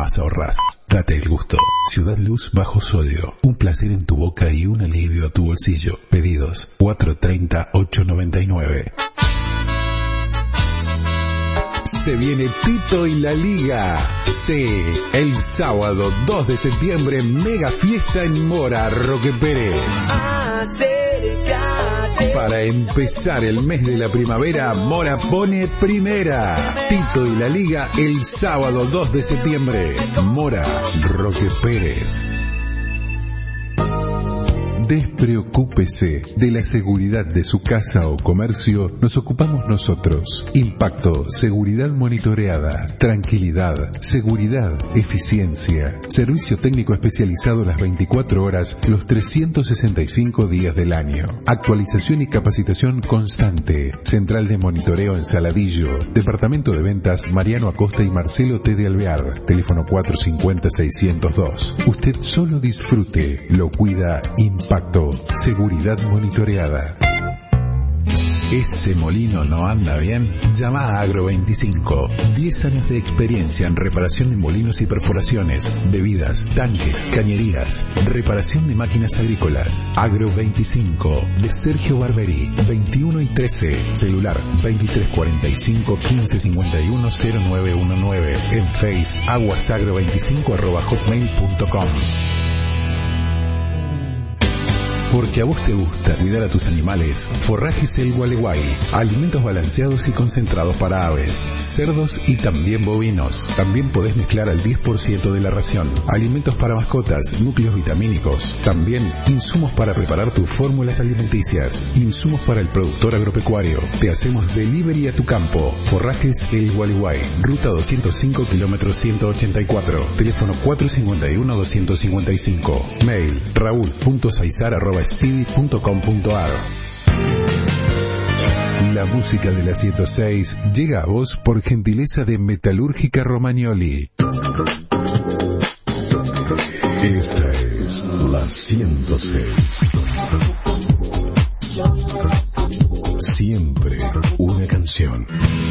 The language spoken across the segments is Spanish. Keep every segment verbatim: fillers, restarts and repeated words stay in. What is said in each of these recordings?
más ahorrás. Date el gusto. Ciudad Luz bajo sodio. Un placer en tu boca y un alivio a tu bolsillo. Pedidos cuatro treinta, ocho noventa y nueve. Se viene Tito y la Liga. Sí, el sábado dos de septiembre, mega fiesta en Mora, Roque Pérez. Acércate. Para empezar el mes de la primavera, Mora pone primera. Tito y la Liga el sábado dos de septiembre. Mora, Roque Pérez. Despreocúpese de la seguridad de su casa o comercio, nos ocupamos nosotros. Impacto, seguridad monitoreada, tranquilidad, seguridad, eficiencia. Servicio técnico especializado las veinticuatro horas, los trescientos sesenta y cinco días del año. Actualización y capacitación constante. Central de monitoreo en Saladillo. Departamento de ventas Mariano Acosta y Marcelo T. de Alvear. Teléfono cuatro cincuenta, seiscientos dos. Usted solo disfrute, lo cuida Impacto. Seguridad monitoreada. ¿Ese molino no anda bien? Llama a Agro veinticinco. diez años de experiencia en reparación de molinos y perforaciones, bebidas, tanques, cañerías, reparación de máquinas agrícolas. Agro veinticinco, de Sergio Barberi, veintiuno y trece. Celular veintitrés cuarenta y cinco, quince cincuenta y uno, cero nueve uno nueve. En Face, aguasagro veinticinco arroba hotmail punto com. Porque a vos te gusta cuidar a tus animales, Forrajes El Gualeguay. Alimentos balanceados y concentrados para aves, cerdos y también bovinos. También podés mezclar al diez por ciento de la ración. Alimentos para mascotas, núcleos vitamínicos. También insumos para preparar tus fórmulas alimenticias. Insumos para el productor agropecuario. Te hacemos delivery a tu campo. Forrajes El Gualeguay. Ruta doscientos cinco, kilómetros ciento ochenta y cuatro. Teléfono cuatro cincuenta y uno, doscientos cincuenta y cinco. Mail raúl punto saizar arroba speedy punto com punto ar. La música de la ciento seis llega a vos por gentileza de Metalúrgica Romagnoli. Esta es la ciento seis. Siempre una canción.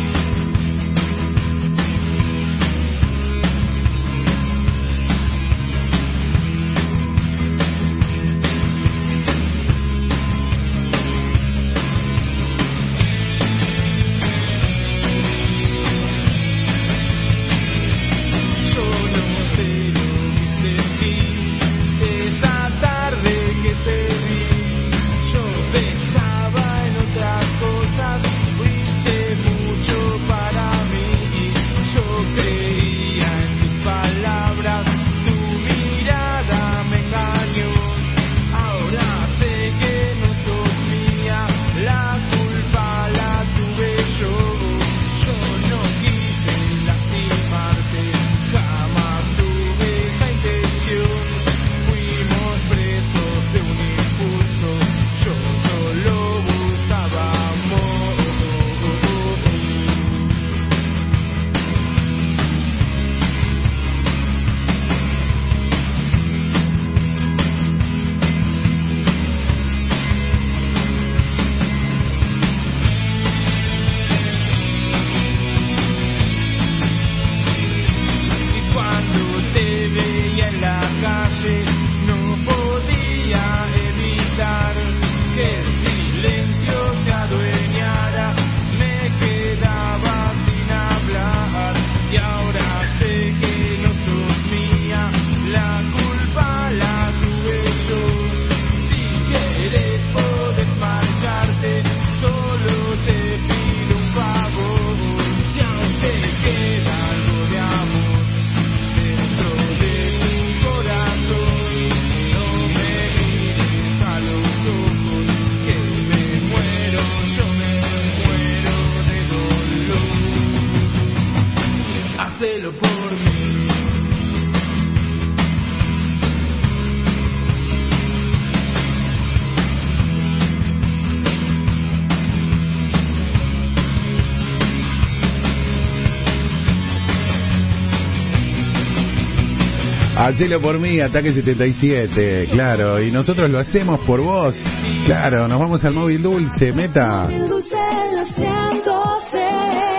Hacelo por mí, Ataque setenta y siete, claro, y nosotros lo hacemos por vos, claro, nos vamos al móvil dulce, Meta. Móvil dulce, la ciento seis.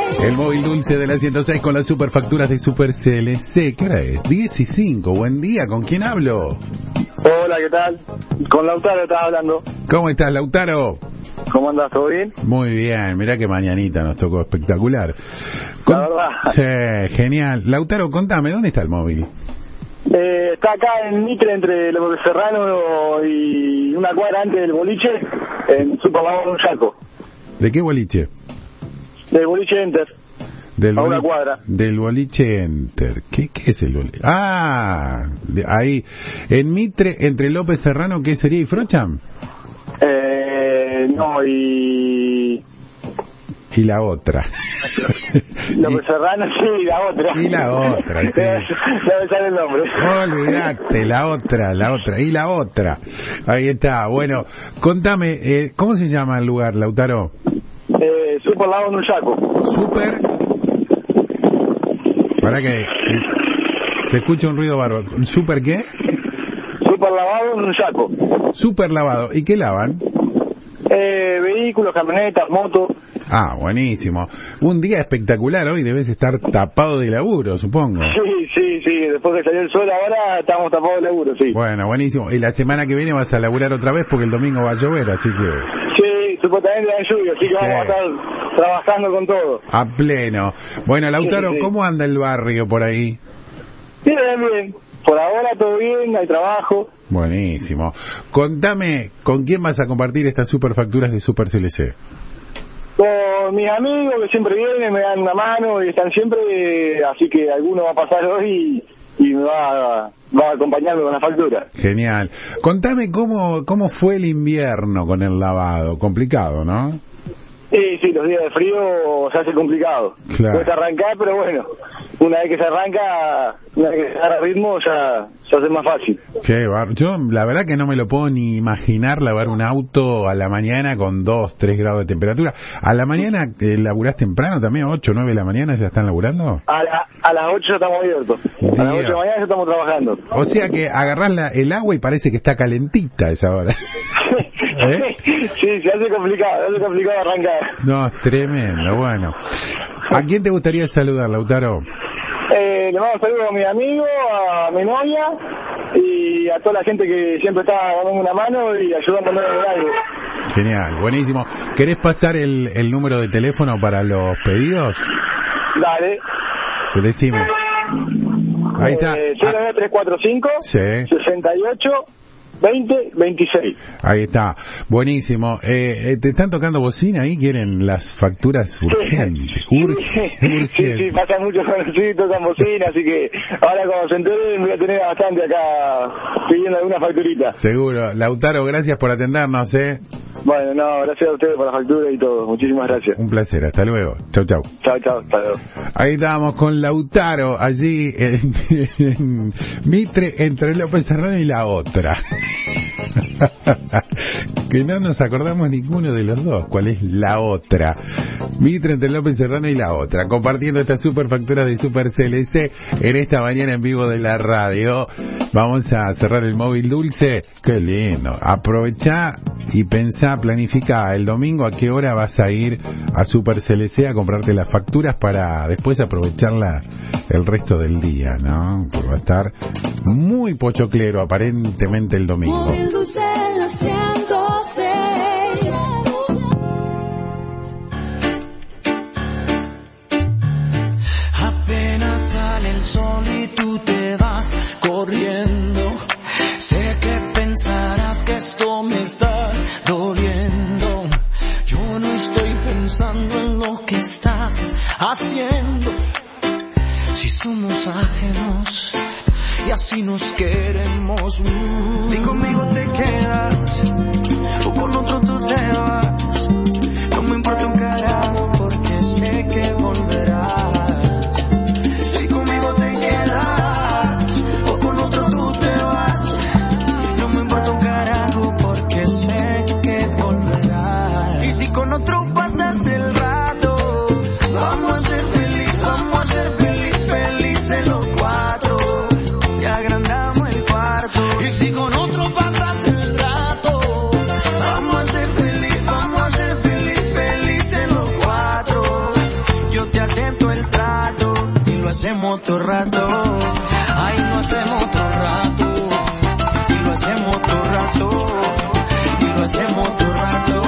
El móvil dulce de la ciento seis con las superfacturas de Super C L C. ¿Qué hora es? diez y cinco. Buen día. ¿Con quién hablo? Hola, ¿qué tal? Con Lautaro estaba hablando. ¿Cómo estás, Lautaro? ¿Cómo andás? ¿Todo bien? Muy bien. Mirá que mañanita nos tocó espectacular. Con... La verdad. Sí, genial. Lautaro, contame, ¿dónde está el móvil? Eh, está acá en Mitre, entre López Serrano y una cuadra antes del boliche, en Superlabón un Chaco. ¿De qué boliche? Del boliche Enter. Del a boli- una cuadra. Del boliche Enter. ¿Qué, qué es el boliche? Ah, de ahí. En Mitre, entre López Serrano, ¿qué sería? ¿Y Frocham? Eh, no, y... Y la otra. López Serrano, sí, la otra. Y la otra, sí. No me sale el nombre. Olvidate, la otra, la otra, y la otra. Ahí está. Bueno, contame, eh, ¿cómo se llama el lugar, Lautaro? Eh, Superlabón un Chaco. Super... Para que, que se escucha un ruido bárbaro. ¿Super qué? Superlavado en un Chaco. Super lavado. ¿Y qué lavan? Eh, vehículos, camionetas, motos. Ah, buenísimo. Un día espectacular hoy, debes estar tapado de laburo, supongo. Sí, sí, sí, después que salió el sol ahora estamos tapados de laburo, sí. Bueno, buenísimo. Y la semana que viene vas a laburar otra vez porque el domingo va a llover, así que... Sí, supuestamente hay lluvia, así que Sí. vamos a estar trabajando con todo. A pleno. Bueno, Lautaro, Sí, sí, sí. ¿cómo anda el barrio por ahí? Bien, bien. Por ahora todo bien, hay trabajo. Buenísimo. Contame, ¿con quién vas a compartir estas superfacturas de Super C L C? Con mis amigos que siempre vienen, me dan una mano y están siempre, así que alguno va a pasar hoy y, y me va, va a acompañarme con la factura. Genial. Contame cómo, cómo fue el invierno con el lavado. Complicado, ¿no? Sí, sí, los días de frío se hace complicado. Claro. Puedes arrancar, pero bueno, una vez que se arranca, una vez que se agarra ritmo, ya se hace más fácil. Qué bar... Yo la verdad que no me lo puedo ni imaginar lavar un auto a la mañana con dos, tres grados de temperatura. ¿A la mañana eh, laburás temprano también? ¿ocho, nueve de la mañana ya están laburando? A, la, a las ocho ya estamos abiertos. A las ocho de la mañana ya estamos trabajando. O sea que agarrás la, el agua y parece que está calentita a esa hora. ¿Eh? Sí, se hace complicado, se hace complicado arrancar. No, es tremendo, bueno. ¿A quién te gustaría saludar, Lautaro? Eh, le mando saludos a mi amigo, a mi novia y a toda la gente que siempre está dando una mano y ayudándome en algo. Genial, buenísimo. ¿Querés pasar el, el número de teléfono para los pedidos? Dale. Decime. Ahí está. Eh, cero nueve tres cuatro cinco, Sí. sesenta y ocho, veinte, veintiséis. Ahí está, buenísimo. Eh, eh, ¿Te están tocando bocina ahí? ¿Quieren las facturas urgentes? Urge, Sí, urgente. sí, pasa mucho con sí, tocan bocina, así que ahora cuando se enteren voy a tener bastante acá pidiendo alguna facturita. Seguro. Lautaro, gracias por atendernos, ¿eh? Bueno, no, gracias a ustedes por la factura y todo. Muchísimas gracias. Un placer, hasta luego. Chau, chau. Chao, chao, hasta luego. Ahí estábamos con Lautaro, allí en, en Mitre, entre López Serrano y la otra. Que no nos acordamos ninguno de los dos cuál es la otra. Mitre, entre López Serrano y la otra, compartiendo esta super factura de Super C L C en esta mañana en vivo de la radio. Vamos a cerrar el móvil dulce. Qué lindo. Aprovechá y pensá, planifica el domingo a qué hora vas a ir a Super C L C a comprarte las facturas para después aprovecharla el resto del día, ¿no? Porque va a estar muy pochoclero aparentemente el domingo. Móvil dulce la ciento seis. Apenas sale el sol y tú te vas corriendo. Sé que pensarás que esto me está doliendo. Yo no estoy pensando en lo que estás haciendo. Si somos ajenos y así nos queremos. Mm. Si conmigo te quedas o con otro tú te vas, no me importa un carajo porque sé que volverás. Si conmigo te quedas o con otro tú te vas, no me importa un carajo porque sé que volverás. Y si con otro pasas el rato, vamos a ser feliz, vamos a ser feliz, felices los cuatro. Y agrandamos el cuarto. Y si con otro pasas el rato, vamos a ser feliz, vamos otro rato, ay, lo hacemos otro rato, y lo hacemos otro rato, y lo hacemos otro rato.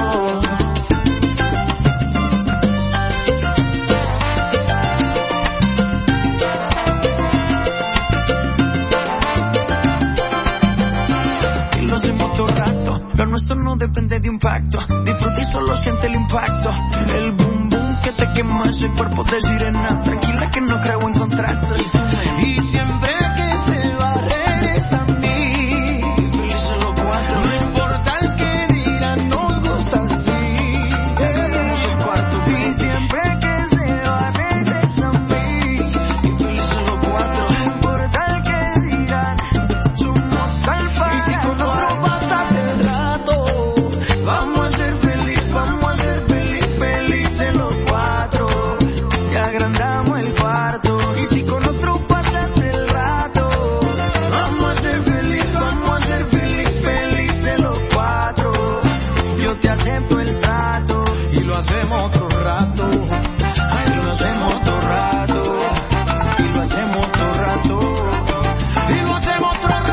Y lo hacemos otro rato, lo nuestro no depende de un pacto, disfruta y solo siente el impacto, el boom boom que te quema ese cuerpo de sirena, tranquila que no creo en contratos, y siempre que se va regresa a mí, felices los cuatro, no importa el que dirán, nos gusta así, tenemos el cuarto, y siempre que se va regresa a mí, y felices los cuatro, no importa el que dirán, somos tal para, y si con otro pasas el rato, vamos a ser feliz, vamos a ser feliz, felices los cuatro, y agrandamos el cuarto, y si con otro pasas el rato, vamos a ser feliz, vamos a ser feliz, felices los cuatro, yo te acepto el trato, y lo hacemos otro rato, ay, lo hacemos otro rato, y lo hacemos otro rato, y lo hacemos otro rato.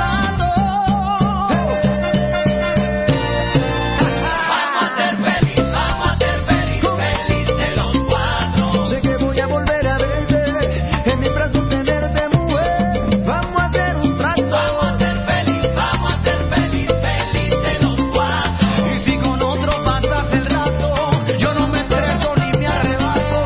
Vamos a ser feliz, vamos a ser feliz, felices los cuatro. Sé que voy a volver a verte, en mi brazo tenerte, mujer. Vamos a hacer un trato. Vamos a ser feliz, vamos a ser feliz, felices los cuatro. Y si con otro pasas el rato, yo no me estreso ni me arrebato.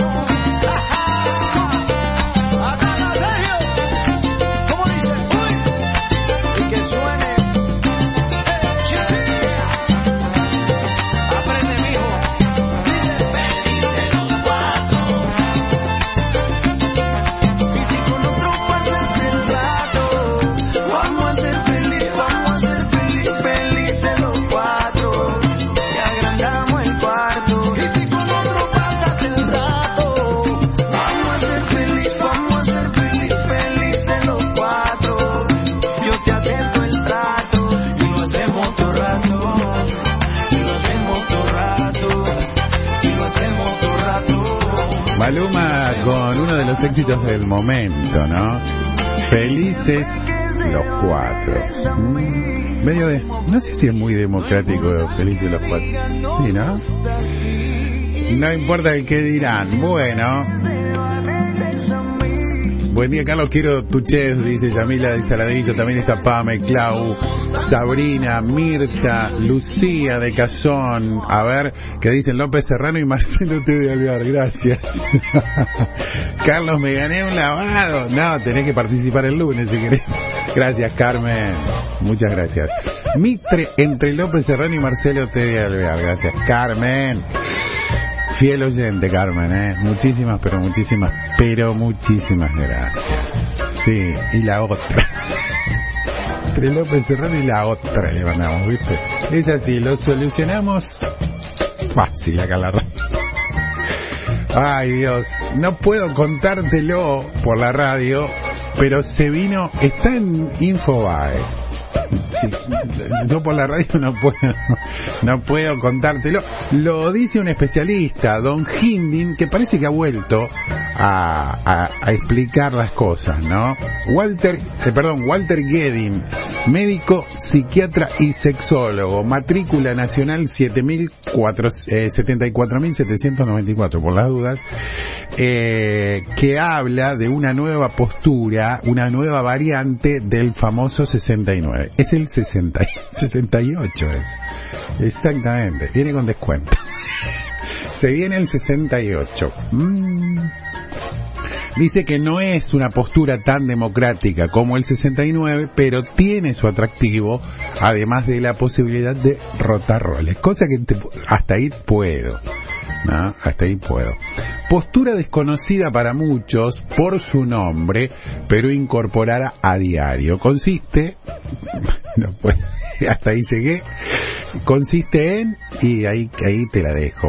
Acá la Sergio, ¿cómo dice? Uy, y que suene. Sí, sí. Aprende, mijo. Dice, felices los cuatro. Y si con otro pasas el rato, vamos a ser feliz, vamos a ser feliz, felices los cuatro, y agrandamos el cuarto. Y si con otro pasas el rato, vamos a ser feliz, vamos a ser feliz, felices los cuatro, yo te acepto el trato, y lo hacemos otro rato, y lo hacemos otro rato, y lo hacemos otro rato. Maluma con uno de los éxitos del momento, ¿no? Felices los cuatro. Mm, medio de... No sé si es muy democrático Felices los cuatro. Sí, ¿no? No importa el que dirán. Bueno. Buen día, Carlos, quiero tu chef, dice Yamila de Saladillo, también está Pame, Clau, Sabrina, Mirta, Lucía de Cazón, a ver, que dicen López Serrano y Marcelo te voy a olvidar, gracias. Carlos, me gané un lavado. No, tenés que participar el lunes si querés. Gracias, Carmen, muchas gracias. Mitre entre López Serrano y Marcelo te voy a olvidar, gracias, Carmen. Fiel oyente, Carmen, ¿eh? Muchísimas, pero muchísimas, pero muchísimas gracias. Sí, y la otra. Entre López Serrano y la otra le mandamos, ¿viste? Es así, lo solucionamos fácil acá en la radio. Ay, Dios, no puedo contártelo por la radio, pero se vino, está en Infobae. Sí, yo por la radio no puedo, no puedo contártelo. Lo dice un especialista, Don Hindin, que parece que ha vuelto a, a, a explicar las cosas, ¿no? Walter, eh, perdón, Walter Guedin, médico, psiquiatra y sexólogo, matrícula nacional siete mil setenta y cuatro mil setecientos noventa y cuatro, por las dudas, eh, que habla de una nueva postura, una nueva variante del famoso sesenta y nueve. Es el sesenta, sesenta y ocho es. Exactamente, viene con descuento. Se viene el sesenta y ocho. Mm. Dice que no es una postura tan democrática como el sesenta y nueve, pero tiene su atractivo, además de la posibilidad de rotar roles, cosa que te, hasta ahí puedo, ¿no? Hasta ahí puedo. Postura desconocida para muchos por su nombre, pero incorporada a diario. Consiste, no puedo, hasta ahí llegué, consiste en, y ahí, ahí te la dejo.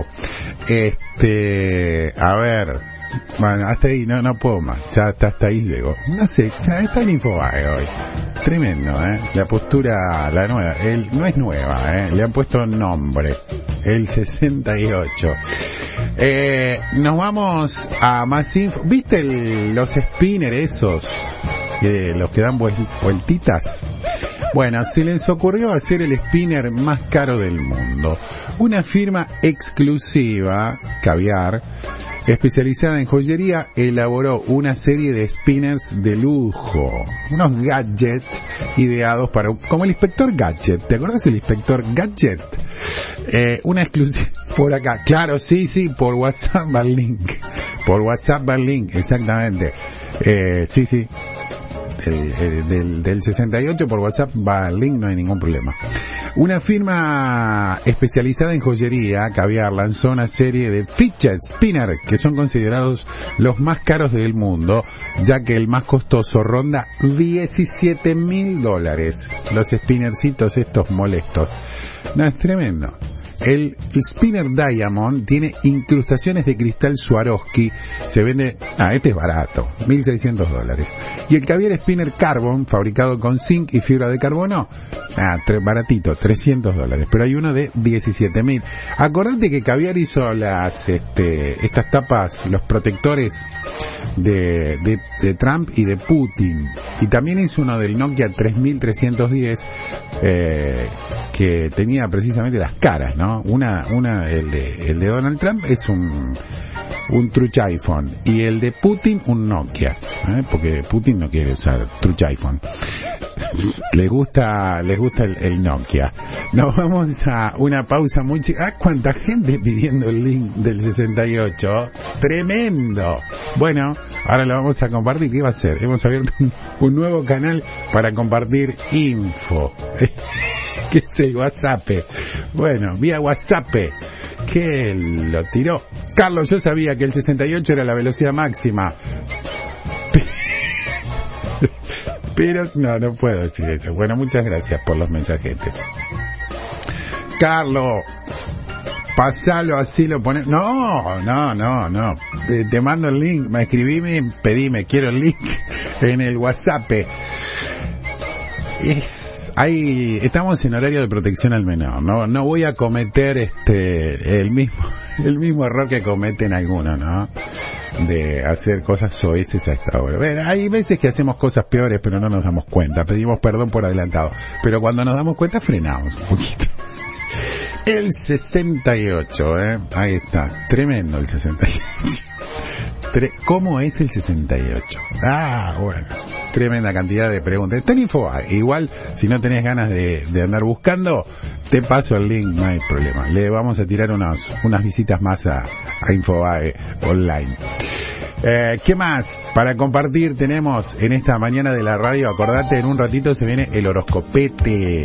Este, a ver, bueno, hasta ahí no, no puedo más, ya hasta, hasta ahí llego. No sé, ya está en Infobae hoy. Tremendo, ¿eh? La postura, la nueva, el, no es nueva, ¿eh? Le han puesto nombre, el sesenta y ocho. Eh, nos vamos a más info. ¿Viste el, los spinners esos? Que, los que dan vueltitas. Bueno, se les ocurrió hacer el spinner más caro del mundo. Una firma exclusiva, Caviar, especializada en joyería, elaboró una serie de spinners de lujo, unos gadgets ideados para, como el inspector Gadget. ¿Te acuerdas del inspector Gadget? Eh, una exclusiva por acá, claro, sí, sí, por WhatsApp al link, por WhatsApp al link, exactamente. Eh, sí, sí. El, el, del, del sesenta y ocho por WhatsApp va al link, no hay ningún problema. Una firma especializada en joyería, Caviar, lanzó una serie de fidget spinner que son considerados los más caros del mundo, ya que el más costoso ronda diecisiete mil dólares. Los spinnercitos estos molestos. No, es tremendo. El Spinner Diamond tiene incrustaciones de cristal Swarovski, se vende, ah, este es barato, mil seiscientos dólares. Y el Caviar Spinner Carbon, fabricado con zinc y fibra de carbono, ah, tre- baratito, trescientos dólares, pero hay uno de diecisiete mil. Acordate que Caviar hizo las, este, estas tapas, los protectores de, de, de Trump y de Putin, y también hizo uno del Nokia tres mil trescientos diez, eh, que tenía precisamente las caras, ¿no? Una, una, el de, el de Donald Trump es un, un Truch iPhone, y el de Putin un Nokia, ¿eh? Porque Putin no quiere usar Truch iPhone. Les gusta, les gusta el, el Nokia. Nos vamos a una pausa muy chica. Ah, cuánta gente pidiendo el link del sesenta y ocho. Tremendo. Bueno, ahora lo vamos a compartir. ¿Qué va a hacer? Hemos abierto un, un nuevo canal para compartir info. ¿Qué es el WhatsApp? Bueno, vía WhatsApp. Que lo tiró. Carlos, yo sabía que el sesenta y ocho era la velocidad máxima. Pero no, no puedo decir eso. Bueno, muchas gracias por los mensajetes. Carlos, pasalo así, lo pones. No, no, no, no. Eh, te mando el link, me escribime, pedime, quiero el link en el WhatsApp. Es, hay, estamos en horario de protección al menor. No, no voy a cometer este, el mismo, el mismo error que cometen algunos, ¿no? De hacer cosas soeces a esta hora. Bueno, hay veces que hacemos cosas peores, pero no nos damos cuenta. Pedimos perdón por adelantado. Pero cuando nos damos cuenta, frenamos un poquito. El sesenta y ocho, ¿eh? Ahí está. Tremendo el sesenta y ocho. Tre- ¿Cómo es el sesenta y ocho? Ah, bueno. Tremenda cantidad de preguntas. Está en Infobae. Igual, si no tenés ganas de, de andar buscando, te paso el link, no hay problema. Le vamos a tirar unas, unas visitas más a, a Infobae online. Eh, ¿Qué más? Para compartir tenemos en esta mañana de la radio, acordate, en un ratito se viene el horoscopete.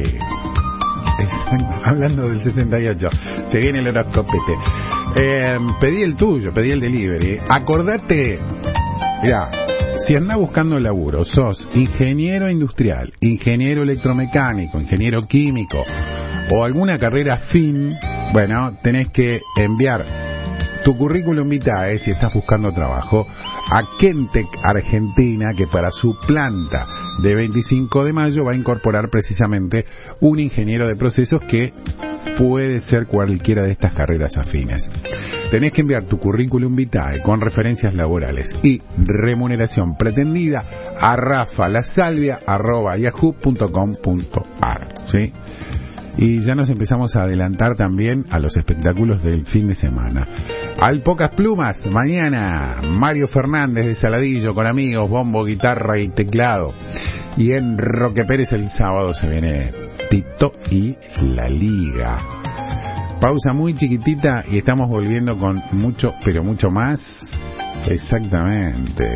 Exacto, hablando del sesenta y ocho, se viene el horoscopete. Eh, pedí el tuyo, pedí el delivery. Acordate, mirá, si andás buscando laburo, sos ingeniero industrial, ingeniero electromecánico, ingeniero químico o alguna carrera afín, bueno, tenés que enviar tu currículum vitae, si estás buscando trabajo, a Kentec Argentina, que para su planta de veinticinco de mayo va a incorporar precisamente un ingeniero de procesos que puede ser cualquiera de estas carreras afines. Tenés que enviar tu currículum vitae con referencias laborales y remuneración pretendida a rafalasalvia arroba yahoo punto com punto ar, ¿sí? Y ya nos empezamos a adelantar también a los espectáculos del fin de semana. Al Pocas Plumas, mañana, Mario Fernández de Saladillo con amigos, bombo, guitarra y teclado. Y en Roque Pérez el sábado se viene Tito y la Liga. Pausa muy chiquitita y estamos volviendo con mucho, pero mucho más. Exactamente.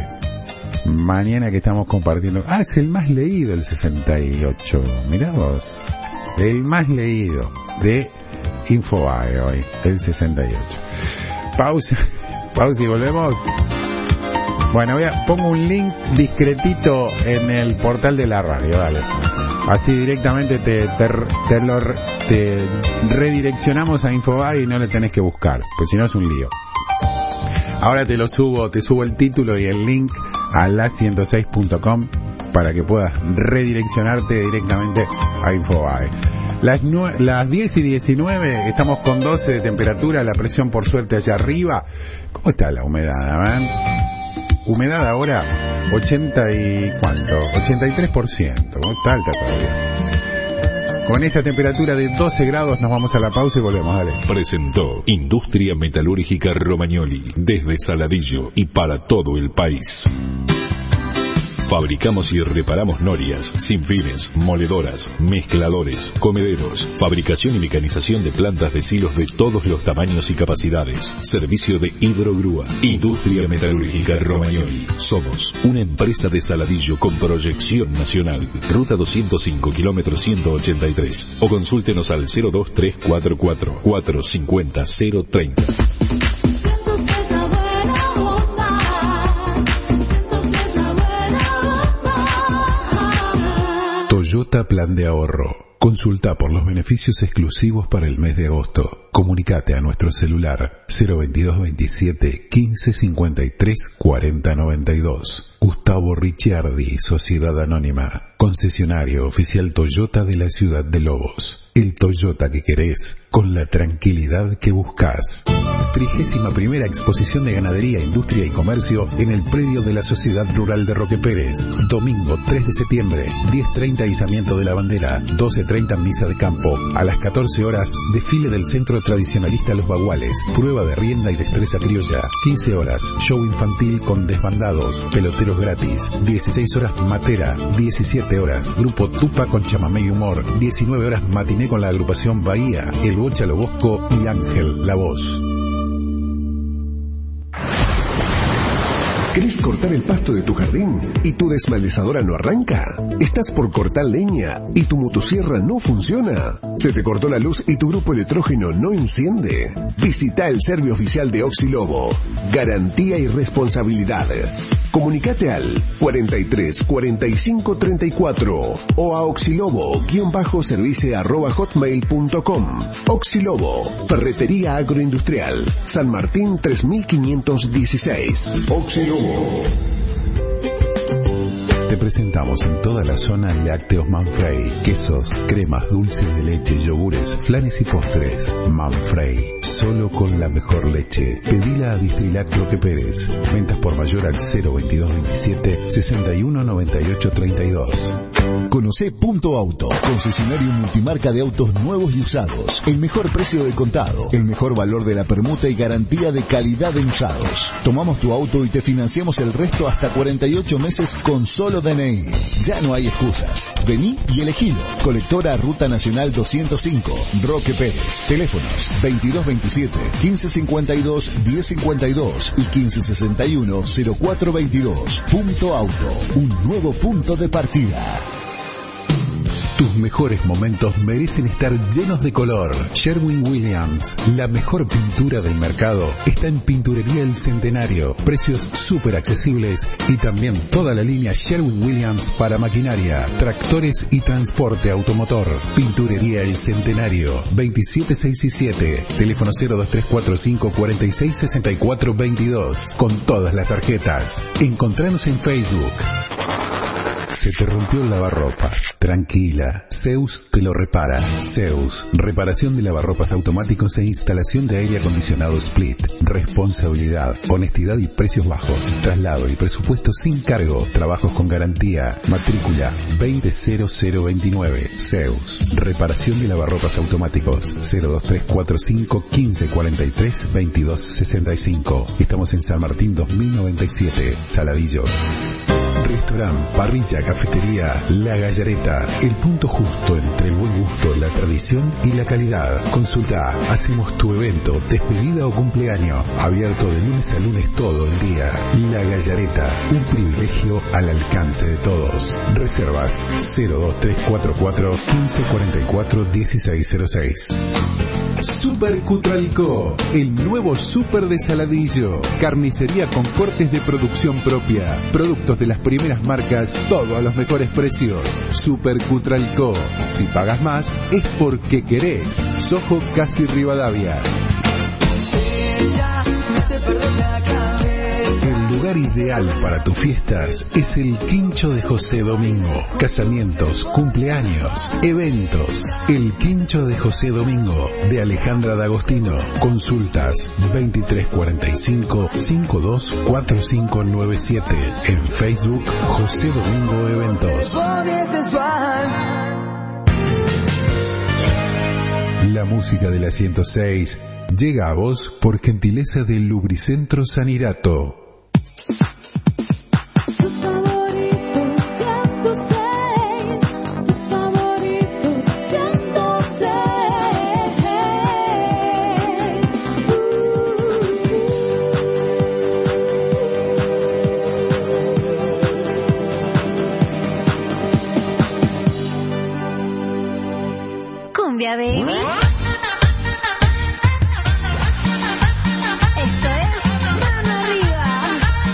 Mañana que estamos compartiendo. Ah, es el más leído el sesenta y ocho. Mirá vos. El más leído de Infobae hoy, el sesenta y ocho. Pausa, pausa y volvemos. Bueno, voy a, pongo un link discretito en el portal de la radio, dale. Así directamente te, te, te, lo, te redireccionamos a Infobae y no le tenés que buscar, pues si no es un lío. Ahora te lo subo, te subo el título y el link a la ciento seis punto com para que puedas redireccionarte directamente a Infobae. Las, las diez y diecinueve, estamos con doce de temperatura, la presión por suerte allá arriba. ¿Cómo está la humedad, man? Humedad ahora, ochenta y ¿cuánto? ochenta y tres por ciento, ¿cómo está alta todavía? Con esta temperatura de doce grados nos vamos a la pausa y volvemos, dale. Presentó Industria Metalúrgica Romagnoli, desde Saladillo y para todo el país. Fabricamos y reparamos norias, sinfines, moledoras, mezcladores, comederos, fabricación y mecanización de plantas de silos de todos los tamaños y capacidades. Servicio de hidrogrúa. Industria Metalúrgica Romagnoli. Somos una empresa de Saladillo con proyección nacional. Ruta doscientos cinco, kilómetro ciento ochenta y tres. O consúltenos al cero dos tres cuatro cuatro, cuatro cinco cero, cero treinta. Toyota Plan de Ahorro. Consulta por los beneficios exclusivos para el mes de agosto. Comunicate a nuestro celular cero veintidós veintisiete quince cincuenta y tres cuarenta noventa y dos. Gustavo Ricciardi, Sociedad Anónima. Concesionario oficial Toyota de la ciudad de Lobos. El Toyota que querés, con la tranquilidad que buscas. Trigésima primera exposición de ganadería, industria y comercio en el predio de la Sociedad Rural de Roque Pérez. Domingo tres de septiembre, diez treinta izamiento de la bandera, doce treinta misa de campo. A las catorce horas, desfile del Centro Tradicionalista Los Baguales, prueba de rienda y destreza criolla. quince horas, show infantil con desbandados, peloteros gratis. dieciséis horas, matera. diecisiete horas, grupo Tupa con chamamé y humor. diecinueve horas, matiné con la agrupación Bahía, El Bocha Lo Bosco y Ángel La Voz. ¿Querés cortar el pasto de tu jardín y tu desmalezadora no arranca? ¿Estás por cortar leña y tu motosierra no funciona? ¿Se te cortó la luz y tu grupo electrógeno no enciende? Visita el servicio oficial de Oxilobo. Garantía y responsabilidad. Comunicate al cuarenta y tres cuarenta y cinco treinta y cuatro o a oxilobo-service arroba hotmail punto com. Oxilobo, ferretería agroindustrial, San Martín tres mil quinientos dieciséis. Oxilobo. Te presentamos en toda la zona lácteos Manfrey, quesos, cremas, dulces de leche, yogures, flanes y postres. Manfrey, solo con la mejor leche. Pedila a Distrilac Roque Pérez. Ventas por mayor al cero veintidós veintisiete sesenta y uno noventa y ocho treinta y dos. Conocé Punto Auto, concesionario multimarca de autos nuevos y usados. El mejor precio de contado, el mejor valor de la permuta y garantía de calidad en usados. Tomamos tu auto y te financiamos el resto hasta cuarenta y ocho meses con solo D N I. Ya no hay excusas. Vení y elegilo. Colectora Ruta Nacional doscientos cinco, Roque Pérez. Teléfonos veintidós veintisiete quince cincuenta y dos diez cincuenta y dos y quince sesenta y uno cero cuatro veintidós. Punto Auto, un nuevo punto de partida. Tus mejores momentos merecen estar llenos de color. Sherwin-Williams, la mejor pintura del mercado, está en Pinturería El Centenario. Precios súper accesibles y también toda la línea Sherwin-Williams para maquinaria, tractores y transporte automotor. Pinturería El Centenario, veintisiete seis y siete. Teléfono cero dos tres cuatro cinco cuarenta y seis sesenta y cuatro veintidós. Con todas las tarjetas. Encontranos en Facebook. Se te rompió el lavarropa. Tranquila, Zeus te lo repara. Zeus, reparación de lavarropas automáticos e instalación de aire acondicionado Split. Responsabilidad, honestidad y precios bajos. Traslado y presupuesto sin cargo. Trabajos con garantía. Matrícula veinte cero cero veintinueve. Zeus, reparación de lavarropas automáticos. cero dos tres cuatro cinco quince cuarenta y tres veintidós sesenta y cinco. Estamos en San Martín dos mil noventa y siete, Saladillo. Restaurant, parrilla, cafetería, La Gallareta. El punto justo entre el buen gusto, la tradición y la calidad. Consulta, hacemos tu evento, despedida o cumpleaños. Abierto de lunes a lunes todo el día. La Gallareta, un privilegio al alcance de todos. Reservas cero dos tres cuatro cuatro quince cuarenta y cuatro dieciséis cero seis. Super Cutralcó, el nuevo super de Saladillo. Carnicería con cortes de producción propia. Productos de las primeras marcas, todo a los mejores precios. Super Cutralcó. Si pagas más, es porque querés. Sojo Casi Rivadavia. El lugar lugar ideal para tus fiestas es el Quincho de José Domingo. Casamientos, cumpleaños, eventos. El Quincho de José Domingo, de Alejandra D'Agostino. Consultas veintitrés cuarenta y cinco, cincuenta y dos cuarenta y cinco noventa y siete. En Facebook, José Domingo Eventos. La música de la ciento seis llega a vos por gentileza del Lubricentro Sanirato. Cumbia, baby. Esto es mano arriba.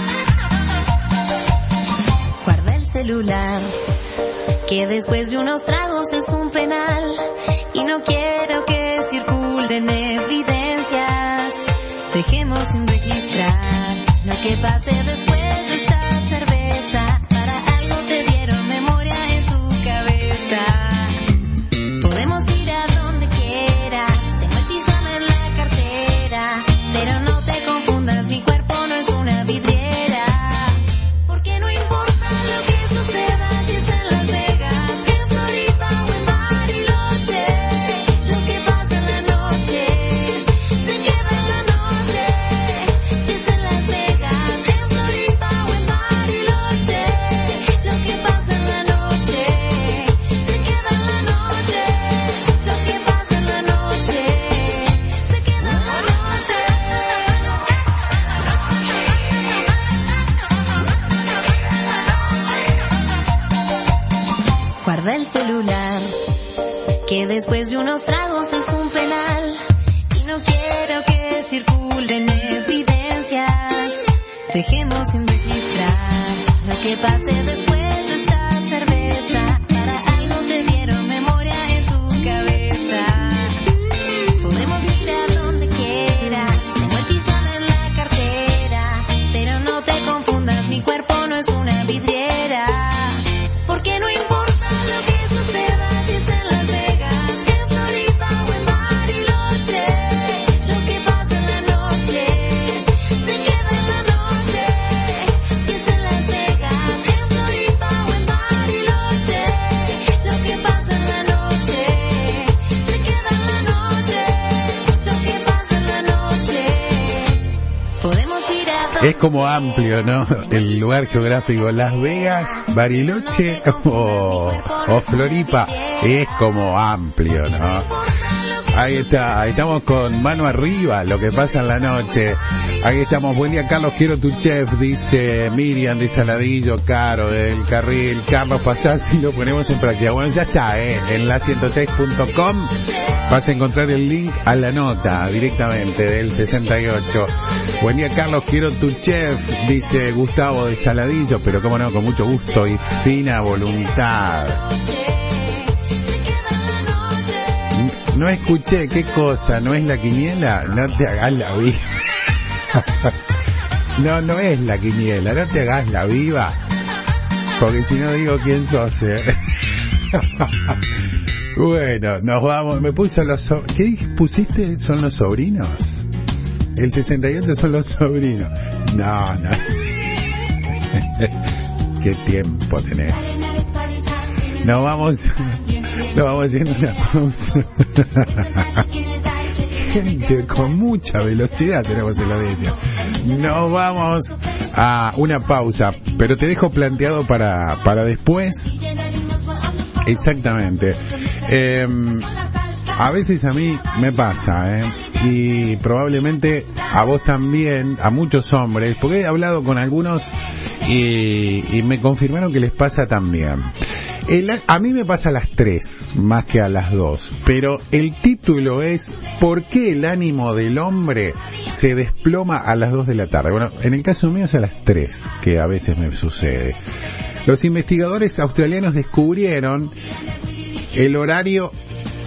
Guarda el celular, que después de unos tragos es un penal. Y no quiero que circulen evidencias. Dejemos sin registrar lo que pase después de esta cerveza. Para algo te dieron memoria en tu cabeza. Podemos ir a donde quieras, tengo el pijama en la cartera, pero no te confundas, mi cuerpo no es una vidriera. Porque no importa lo que suceda, si es en Las Vegas, que en Florida o en Bariloche. Lo que pasa en la noche, se queda en la noche. Si es en Las Vegas, que en Florida o en Bariloche. Lo que pasa en la noche, se queda en la noche. Lo que pasa en la noche, se queda en la noche. Guarda el celular, que después de unos tragos es un penal. Y no quiero que circulen evidencias. Dejemos sin registrar lo que pase después de esta cerveza. Para algo te dieron memoria en tu cabeza. Podemos ir a donde quieras, tengo el pijama en la cartera, pero no te confundas, mi cuerpo no es una vidriera. Porque no importa lo que suceda, si es en Las Vegas, que en Florida o en Bariloche. Lo que pasa en la noche, se queda en la noche. Si es en Las Vegas, que en Florida o en Bariloche. Lo que pasa en la noche, se queda en la noche. Lo que pasa en la noche, podemos ir a donde Es como amplio, ¿no? El lugar geográfico, Las Vegas, Bariloche o, o Floripa, es como amplio, ¿no? Ahí está, ahí estamos con mano arriba, lo que pasa en la noche. Ahí estamos, buen día Carlos, quiero tu chef, dice Miriam de Saladillo, Caro del Carril. Carlos, pasás y lo ponemos en práctica. Bueno, ya está, ¿eh? En la ciento seis punto com vas a encontrar el link a la nota directamente del sesenta y ocho. Buen día Carlos, quiero tu chef, dice Gustavo de Saladillo, pero cómo no, con mucho gusto y fina voluntad. No escuché, ¿qué cosa? ¿No es la quiniela? No te hagas la viva. No, no es la quiniela, no te hagas la viva. Porque si no digo quién sos, ¿eh? Bueno, nos vamos. Me puse los... So- ¿Qué pusiste? ¿Son los sobrinos? El sesenta y ocho son los sobrinos. No, no. ¿Qué tiempo tenés? Nos vamos... Nos vamos haciendo una pausa. Gente, con mucha velocidad tenemos en la audiencia. Nos vamos a una pausa, pero te dejo planteado para, para después. Exactamente. Eh, a veces a mí me pasa, ¿eh? Y probablemente a vos también, a muchos hombres, porque he hablado con algunos y, y me confirmaron que les pasa también. El, a mí me pasa a las tres, más que a las dos, pero el título es ¿por qué el ánimo del hombre se desploma a las dos de la tarde? Bueno, en el caso mío es a las tres, que a veces me sucede. Los investigadores australianos descubrieron el horario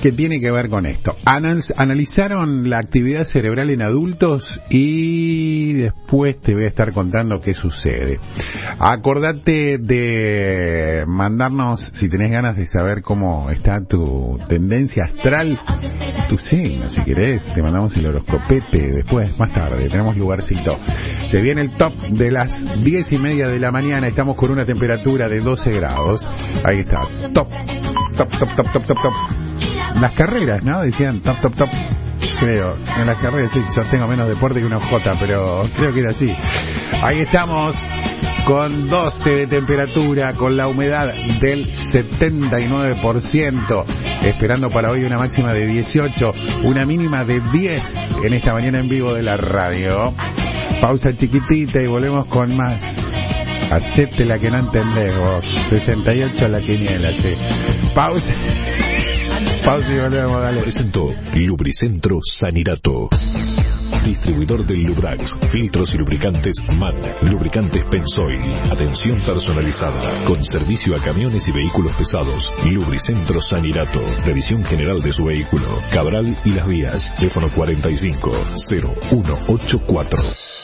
que tiene que ver con esto. Anal- analizaron la actividad cerebral en adultos y después te voy a estar contando qué sucede. Acordate de mandarnos, si tenés ganas de saber cómo está tu tendencia astral, tu signo, si querés, te mandamos el horoscopete después, más tarde, tenemos lugarcito. Se viene el top de las diez y media de la mañana, estamos con una temperatura de doce grados. Ahí está, top, top, top, top, top, top, top. Las carreras, ¿no? Decían top, top, top. Creo, en las carreras sí, yo tengo menos deporte que una jota, pero creo que era así. Ahí estamos con doce de temperatura, con la humedad del setenta y nueve por ciento, esperando para hoy una máxima de dieciocho, una mínima de diez en esta mañana en vivo de la radio. Pausa chiquitita y volvemos con más. Hacete la que no entendés vos. sesenta y ocho la quiniela, sí. Pausa. Pausa y volvemos, dale. Presentó Lubricentro Sanirato. Distribuidor del Lubrax, filtros y lubricantes M A N, lubricantes Pensoil, atención personalizada, con servicio a camiones y vehículos pesados. Lubricentro Sanirato, revisión general de su vehículo. Cabral y Las Vías, teléfono cuarenta y cinco cero uno ochenta y cuatro.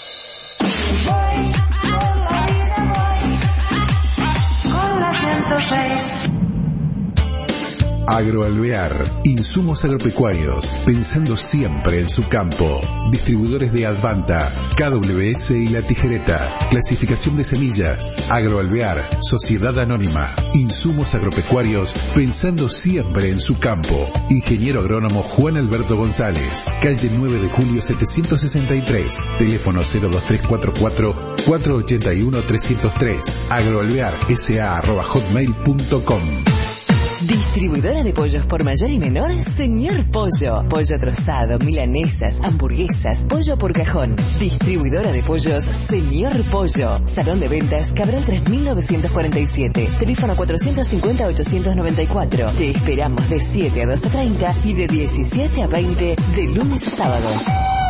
Agroalvear, insumos agropecuarios, pensando siempre en su campo. Distribuidores de Advanta, K W S y La Tijereta. Clasificación de semillas. Agroalvear, Sociedad Anónima. Insumos agropecuarios, pensando siempre en su campo. Ingeniero agrónomo Juan Alberto González. Calle nueve de julio setecientos sesenta y tres. Teléfono cero dos tres cuatro cuatro cuatro ocho uno tres cero tres. Agroalvear S A arroba hotmail punto com. Distribuidora de pollos por mayor y menor, Señor Pollo. Pollo trozado, milanesas, hamburguesas, pollo por cajón. Distribuidora de pollos, Señor Pollo. Salón de ventas, Cabral tres mil novecientos cuarenta y siete. Teléfono cuatrocientos cincuenta ochocientos noventa y cuatro. Te esperamos de siete a doce treinta y de diecisiete a veinte de lunes a sábados.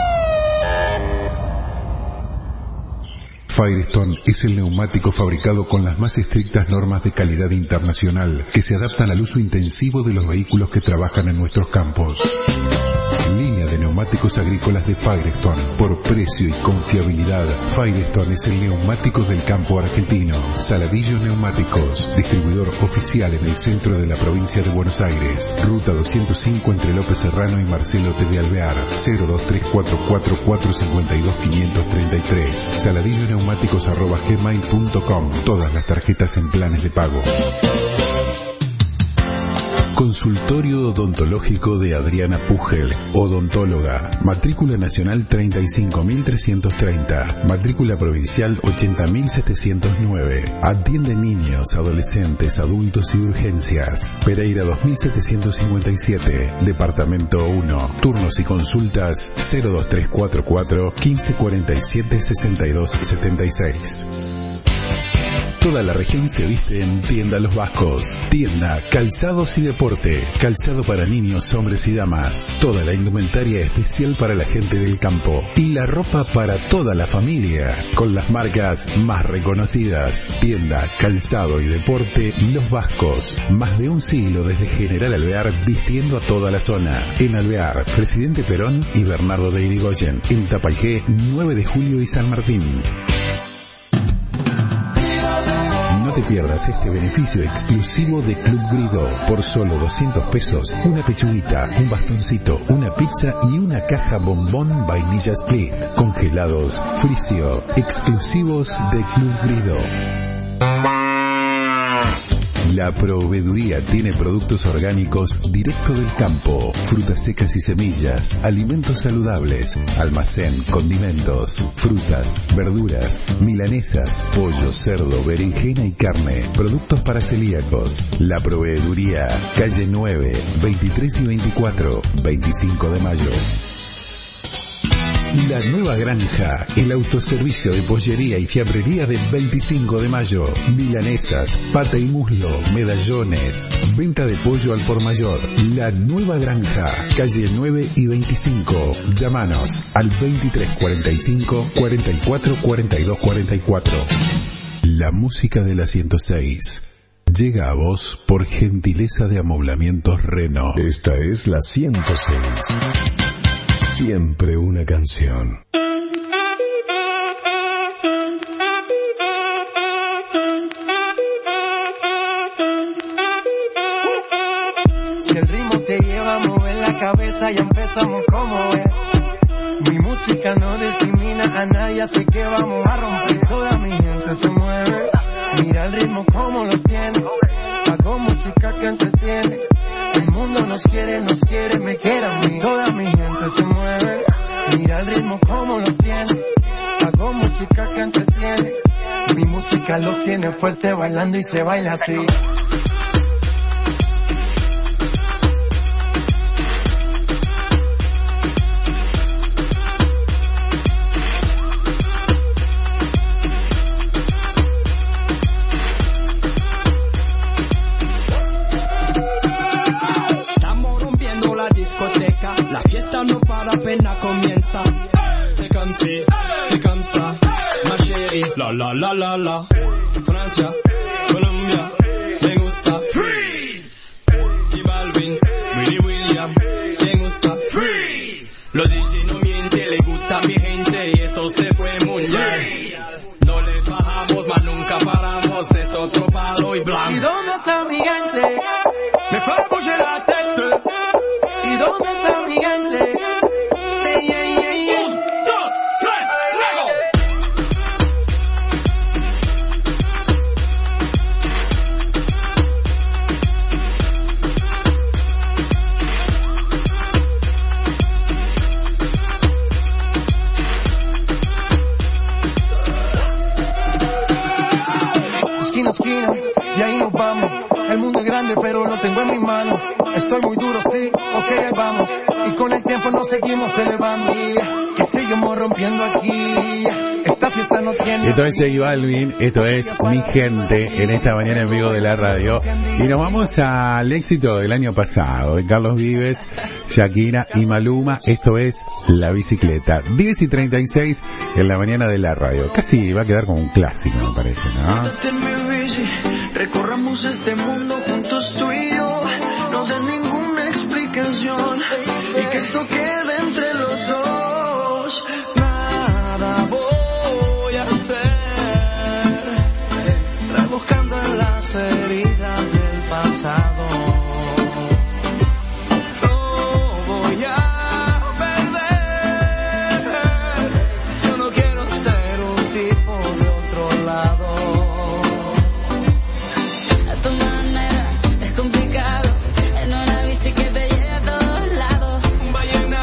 Firestone es el neumático fabricado con las más estrictas normas de calidad internacional que se adaptan al uso intensivo de los vehículos que trabajan en nuestros campos. Línea de neumáticos agrícolas de Firestone. Por precio y confiabilidad, Firestone es el neumático del campo argentino. Saladillo Neumáticos, distribuidor oficial en el centro de la provincia de Buenos Aires. Ruta doscientos cinco entre López Serrano y Marcelo T. de Alvear. cero dos tres cuatro cuatro cuatro cinco dos quinientos treinta y tres. Saladillo Neumáticos arroba gmail punto com. Todas las tarjetas en planes de pago. Consultorio odontológico de Adriana Pugel, odontóloga, matrícula nacional treinta y cinco mil trescientos treinta, matrícula provincial ochenta mil setecientos nueve, atiende niños, adolescentes, adultos y urgencias, Pereira dos mil setecientos cincuenta y siete, departamento uno, turnos y consultas cero dos tres cuatro cuatro quince cuarenta y siete sesenta y dos setenta y seis. Toda la región se viste en Tienda Los Vascos. Tienda, calzados y deporte. Calzado para niños, hombres y damas. Toda la indumentaria especial para la gente del campo. Y la ropa para toda la familia. Con las marcas más reconocidas. Tienda, calzado y deporte Los Vascos. Más de un siglo desde General Alvear vistiendo a toda la zona. En Alvear, Presidente Perón y Bernardo de Irigoyen. En Tapalqué, nueve de julio y San Martín. No te pierdas este beneficio exclusivo de Club Grido. Por solo doscientos pesos, una pechuguita, un bastoncito, una pizza y una caja bombón vainilla split. Congelados, frisio, exclusivos de Club Grido. La proveeduría tiene productos orgánicos directo del campo, frutas secas y semillas, alimentos saludables, almacén, condimentos, frutas, verduras, milanesas, pollo, cerdo, berenjena y carne, productos para celíacos. La proveeduría, calle nueve, veintitrés y veinticuatro, veinticinco de mayo. La Nueva Granja, el autoservicio de pollería y fiambrería de veinticinco de mayo. Milanesas, pata y muslo, medallones, venta de pollo al por mayor. La Nueva Granja, calle nueve y veinticinco. Llámanos al veintitrés cuarenta y cinco, cuarenta y cuatro, cuarenta y dos cuarenta y cuatro. La música de la ciento seis. llega a vos por gentileza de Amoblamientos Reno. Esta es la ciento seis. Siempre una canción. Si el ritmo te lleva a mover la cabeza, ya empezamos como es. Mi música no discrimina a nadie, así que vamos a romper. Toda mi gente se mueve. Mira el ritmo como lo tiene. Hago música que entretiene. El mundo nos quiere, nos quiere, me quiere a mí. Toda mi gente se mueve. Mira el ritmo como lo tiene. Hago música que entretiene. Mi música los tiene fuerte bailando y se baila así. La fiesta no para, apenas comienza. C'est comme si, c'est comme ça, ma chérie. La la la la la. Francia, Colombia, me gusta. Freeze. Y Balvin, Willy William, me gusta. Freeze. Los D J no mienten, le gusta a mi gente y eso se fue muy bien. No le bajamos, mas nunca paramos. Es otro palo y blanco. ¿Y dónde está mi gente? Me fue a bouger la tête. ¿Y dónde está mi gente? Sí, yeah, yeah, yeah. Un, dos, tres, luego. Esquina, esquina, y ahí nos vamos. El mundo es grande, pero lo tengo en mis manos. Estoy muy duro, sí, ok, ahí vamos. Y con el tiempo nos seguimos elevando. Que seguimos rompiendo aquí. Esta fiesta no tiene... Esto es J Balvin, esto es Mi Gente, en esta mañana en vivo de la radio. Y nos vamos al éxito del año pasado, de Carlos Vives, Shakira y Maluma. Esto es La Bicicleta. diez y treinta y seis en la mañana de la radio. Casi va a quedar como un clásico, me parece, ¿no? Recorramos este mundo juntos tú y yo, no de ninguna explicación, y que esto quede entre los dos. Nada voy a hacer, rebuscando en las heridas del pasado. No voy a perder, yo no quiero ser un tipo de otro lado. Complicado, en una bici que te lleve a todos lados. Vallenato.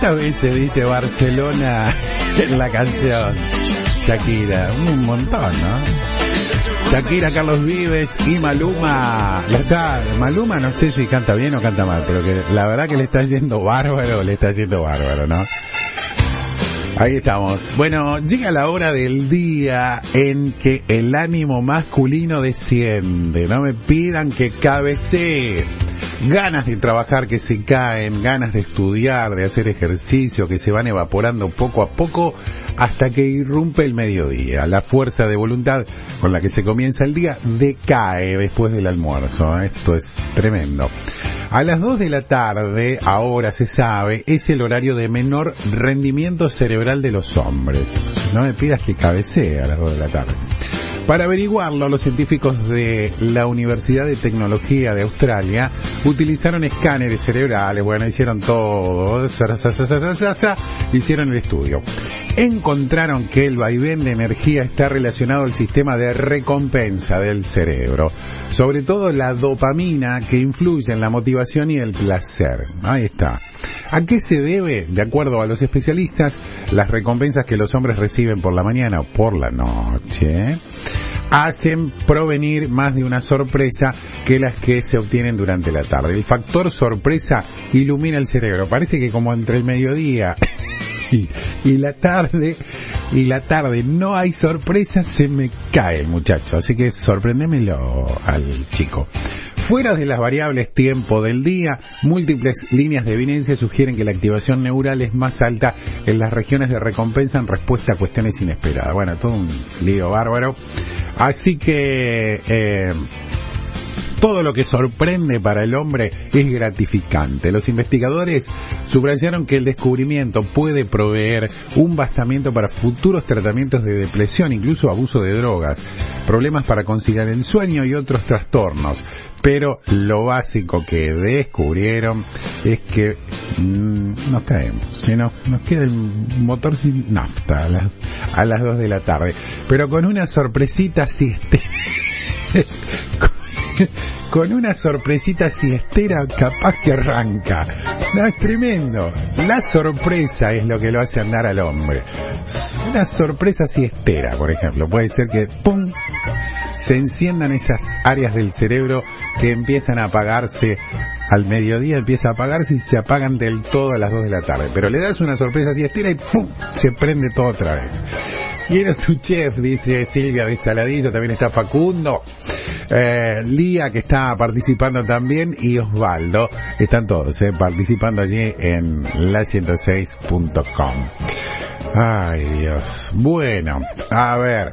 ¿Cuántas veces dice Barcelona en la canción? Shakira, un montón, ¿no? Shakira, Carlos Vives y Maluma. La está, Maluma no sé si canta bien o canta mal, pero que la verdad que le está yendo bárbaro, le está yendo bárbaro, ¿no? Ahí estamos. Bueno, llega la hora del día en que el ánimo masculino desciende. No me pidan que cabecee. Ganas de trabajar que se caen, ganas de estudiar, de hacer ejercicio que se van evaporando poco a poco hasta que irrumpe el mediodía. La fuerza de voluntad con la que se comienza el día decae después del almuerzo. Esto es tremendo. A las dos de la tarde, ahora se sabe, es el horario de menor rendimiento cerebral de los hombres. No me pidas que cabecee a las dos de la tarde. Para averiguarlo, los científicos de la Universidad de Tecnología de Australia utilizaron escáneres cerebrales, bueno, hicieron todo, hicieron el estudio. Encontraron que el vaivén de energía está relacionado al sistema de recompensa del cerebro, sobre todo la dopamina que influye en la motivación y el placer. Ahí está. ¿A qué se debe? De acuerdo a los especialistas, las recompensas que los hombres reciben por la mañana o por la noche hacen provenir más de una sorpresa que las que se obtienen durante la tarde. El factor sorpresa ilumina el cerebro. Parece que como entre el mediodía y, y la tarde y la tarde no hay sorpresa, se me cae el muchacho. Así que sorpréndemelo al chico. Fuera de las variables tiempo del día, múltiples líneas de evidencia sugieren que la activación neural es más alta en las regiones de recompensa en respuesta a cuestiones inesperadas. Bueno, todo un lío bárbaro. Así que eh, todo lo que sorprende para el hombre es gratificante. Los investigadores subrayaron que el descubrimiento puede proveer un basamento para futuros tratamientos de depresión, incluso abuso de drogas, problemas para conciliar el sueño y otros trastornos. Pero lo básico que descubrieron es que mmm, nos caemos, si no, nos queda el motor sin nafta a las, a las dos de la tarde. Pero con una sorpresita siestera, con, con una sorpresita siestera capaz que arranca. No, es tremendo. La sorpresa es lo que lo hace andar al hombre. Una sorpresa siestera, por ejemplo, puede ser que ¡pum! Se enciendan esas áreas del cerebro que empiezan a apagarse al mediodía, empieza a apagarse y se apagan del todo a las dos de la tarde. Pero le das una sorpresa siestera y ¡pum! Se prende todo otra vez. Quiero tu chef, dice Silvia de Saladillo, también está Facundo, eh, Lía que está participando también y Osvaldo, están todos eh, participando allí en la ciento seis punto com. Ay Dios, bueno, a ver...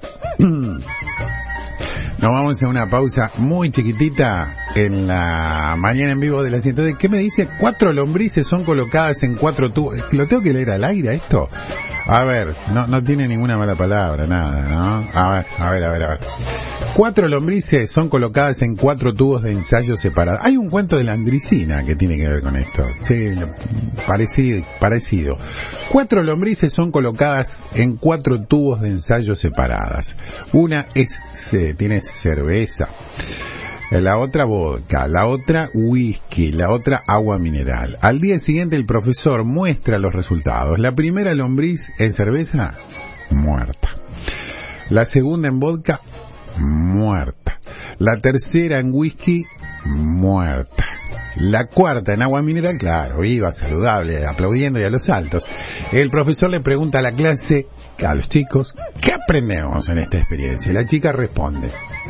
Nos vamos a una pausa muy chiquitita en la mañana en vivo de la ciento diez. ¿Qué me dice? Cuatro lombrices son colocadas en cuatro tubos. ¿Lo tengo que leer al aire esto? A ver, no, no tiene ninguna mala palabra, nada, ¿no? A ver, a ver, a ver, a ver. Cuatro lombrices son colocadas en cuatro tubos de ensayo separados. Hay un cuento de la Andricina que tiene que ver con esto. Sí, parecido, parecido. Cuatro lombrices son colocadas en cuatro tubos de ensayo separadas. Una es, se, tiene cerveza. La otra vodka, la otra whisky, la otra agua mineral. Al día siguiente el profesor muestra los resultados. La primera lombriz en cerveza, muerta. La segunda en vodka, muerta. La tercera en whisky, muerta. La cuarta en agua mineral, claro, viva, saludable, aplaudiendo y a los saltos. El profesor le pregunta a la clase, a los chicos, ¿qué aprendemos en esta experiencia? Y la chica responde,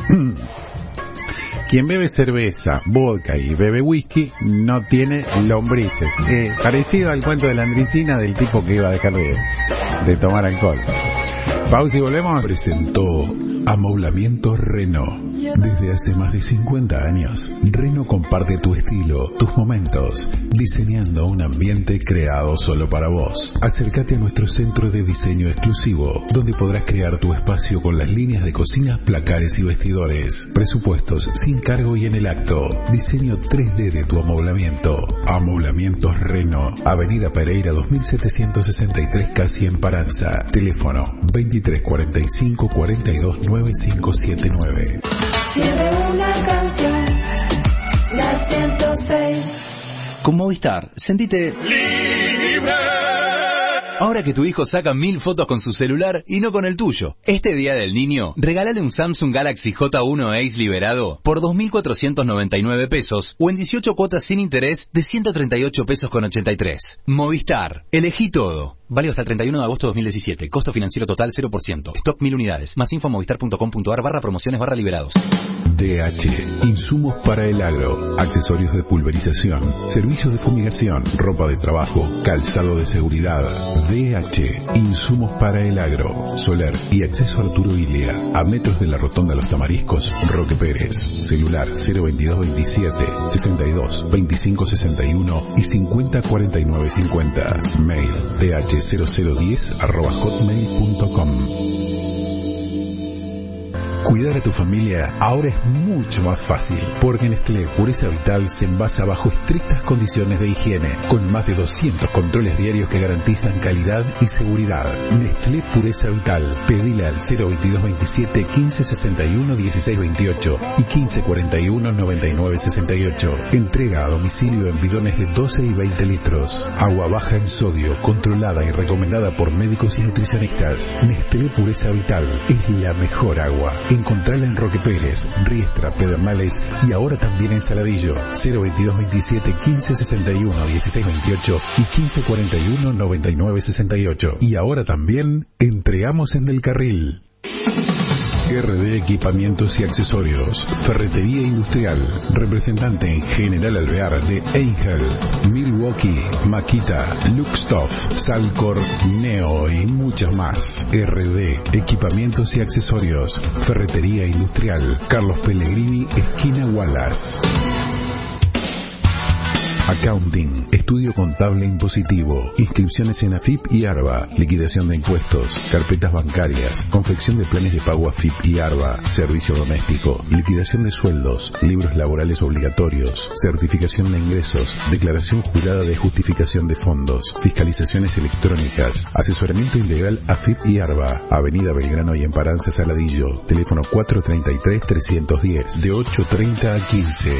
quien bebe cerveza, vodka y bebe whisky no tiene lombrices. Eh, parecido al cuento de la Andricina del tipo que iba a dejar de, de tomar alcohol. Pausa y volvemos. Presentó Amoblamiento Renault. Desde hace más de cincuenta años, Renault comparte tu estilo, tus momentos, diseñando un ambiente creado solo para vos. Acércate a nuestro centro de diseño exclusivo, donde podrás crear tu espacio con las líneas de cocina, placares y vestidores. Presupuestos sin cargo y en el acto. Diseño tres D de tu amoblamiento. Amoblamientos Renault. Avenida Pereira dos mil setecientos sesenta y tres, casi en Paranza. Teléfono veintitrés cuarenta y cinco cuarenta y dos nueve cinco siete nueve. Siempre una canción, la ciento seis. Con Movistar, sentite libre. Ahora que tu hijo saca mil fotos con su celular y no con el tuyo. Este Día del Niño, regálale un Samsung Galaxy J uno Ace liberado por dos mil cuatrocientos noventa y nueve pesos o en dieciocho cuotas sin interés de ciento treinta y ocho pesos con ochenta y tres. Movistar, elegí todo. Válido hasta el treinta y uno de agosto de dos mil diecisiete. Costo financiero total cero por ciento. Stock mil unidades. Más info movistar punto com punto ar barra promociones barra liberados. D H, insumos para el agro, accesorios de pulverización, servicios de fumigación, ropa de trabajo, calzado de seguridad. D H, insumos para el agro, Soler y acceso Arturo Ilia, a metros de la rotonda Los Tamariscos, Roque Pérez. Celular cero veintidós veintisiete, sesenta y dos, veinticinco sesenta y uno y cincuenta cuarenta y nueve cincuenta. Mail d h cero cero diez arroba hotmail punto com. Cuidar a tu familia ahora es mucho más fácil, porque Nestlé Pureza Vital se envasa bajo estrictas condiciones de higiene, con más de doscientos controles diarios que garantizan calidad y seguridad. Nestlé Pureza Vital, pedile al cero veintidós veintisiete, quince sesenta y uno, dieciséis veintiocho y quince cuarenta y uno, noventa y nueve sesenta y ocho. Entrega a domicilio en bidones de doce y veinte litros. Agua baja en sodio, controlada y recomendada por médicos y nutricionistas. Nestlé Pureza Vital es la mejor agua. Encontrala en Roque Pérez, Riestra, Pedernales y ahora también en Saladillo. cero veintidós veintisiete, quince sesenta y uno, dieciséis veintiocho y quince cuarenta y uno, noventa y nueve sesenta y ocho. Y ahora también entregamos en Del Carril. R D Equipamientos y Accesorios, Ferretería Industrial, representante en General Alvear de Angel, Milwaukee, Makita, Luxtoff, Salcor, Neo y muchas más. R D Equipamientos y Accesorios, Ferretería Industrial, Carlos Pellegrini, esquina Wallace. Accounting, estudio contable impositivo, inscripciones en A F I P y ARBA, liquidación de impuestos, carpetas bancarias, confección de planes de pago A F I P y ARBA, servicio doméstico, liquidación de sueldos, libros laborales obligatorios, certificación de ingresos, declaración jurada de justificación de fondos, fiscalizaciones electrónicas, asesoramiento integral A F I P y ARBA, Avenida Belgrano y Emparanza Saladillo, teléfono cuatro treinta y tres, trescientos diez, de ocho treinta a quince.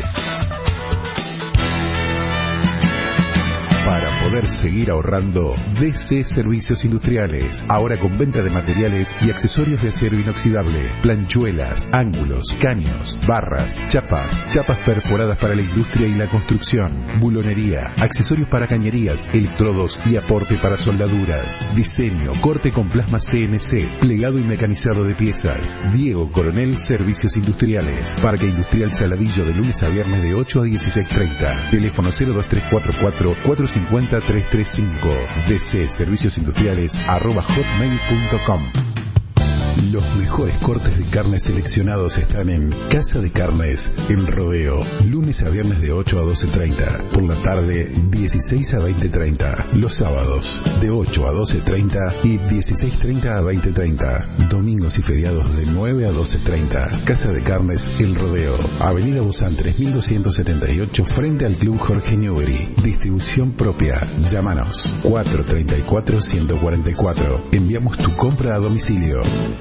Para poder seguir ahorrando, D C Servicios Industriales, ahora con venta de materiales y accesorios de acero inoxidable, planchuelas, ángulos, caños, barras, chapas, chapas perforadas para la industria y la construcción, bulonería, accesorios para cañerías, electrodos y aporte para soldaduras, diseño, corte con plasma C N C, plegado y mecanizado de piezas. Diego Coronel Servicios Industriales, Parque Industrial Saladillo de lunes a viernes de ocho a dieciséis treinta, teléfono cero dos tres cuatro cuatro, cuatro cincuenta, trescientos treinta y cinco, D C Servicios Industriales arroba hotmail punto com. Los mejores cortes de carne seleccionados están en Casa de Carnes El Rodeo, lunes a viernes de ocho a doce treinta, por la tarde dieciséis a veinte treinta, los sábados de ocho a doce treinta y dieciséis treinta a veinte treinta, domingos y feriados de nueve a doce treinta. Casa de Carnes El Rodeo, Avenida Buzán tres mil doscientos setenta y ocho, frente al Club Jorge Newbery. Distribución propia. Llámanos cuatro treinta y cuatro, ciento cuarenta y cuatro. Enviamos tu compra a domicilio.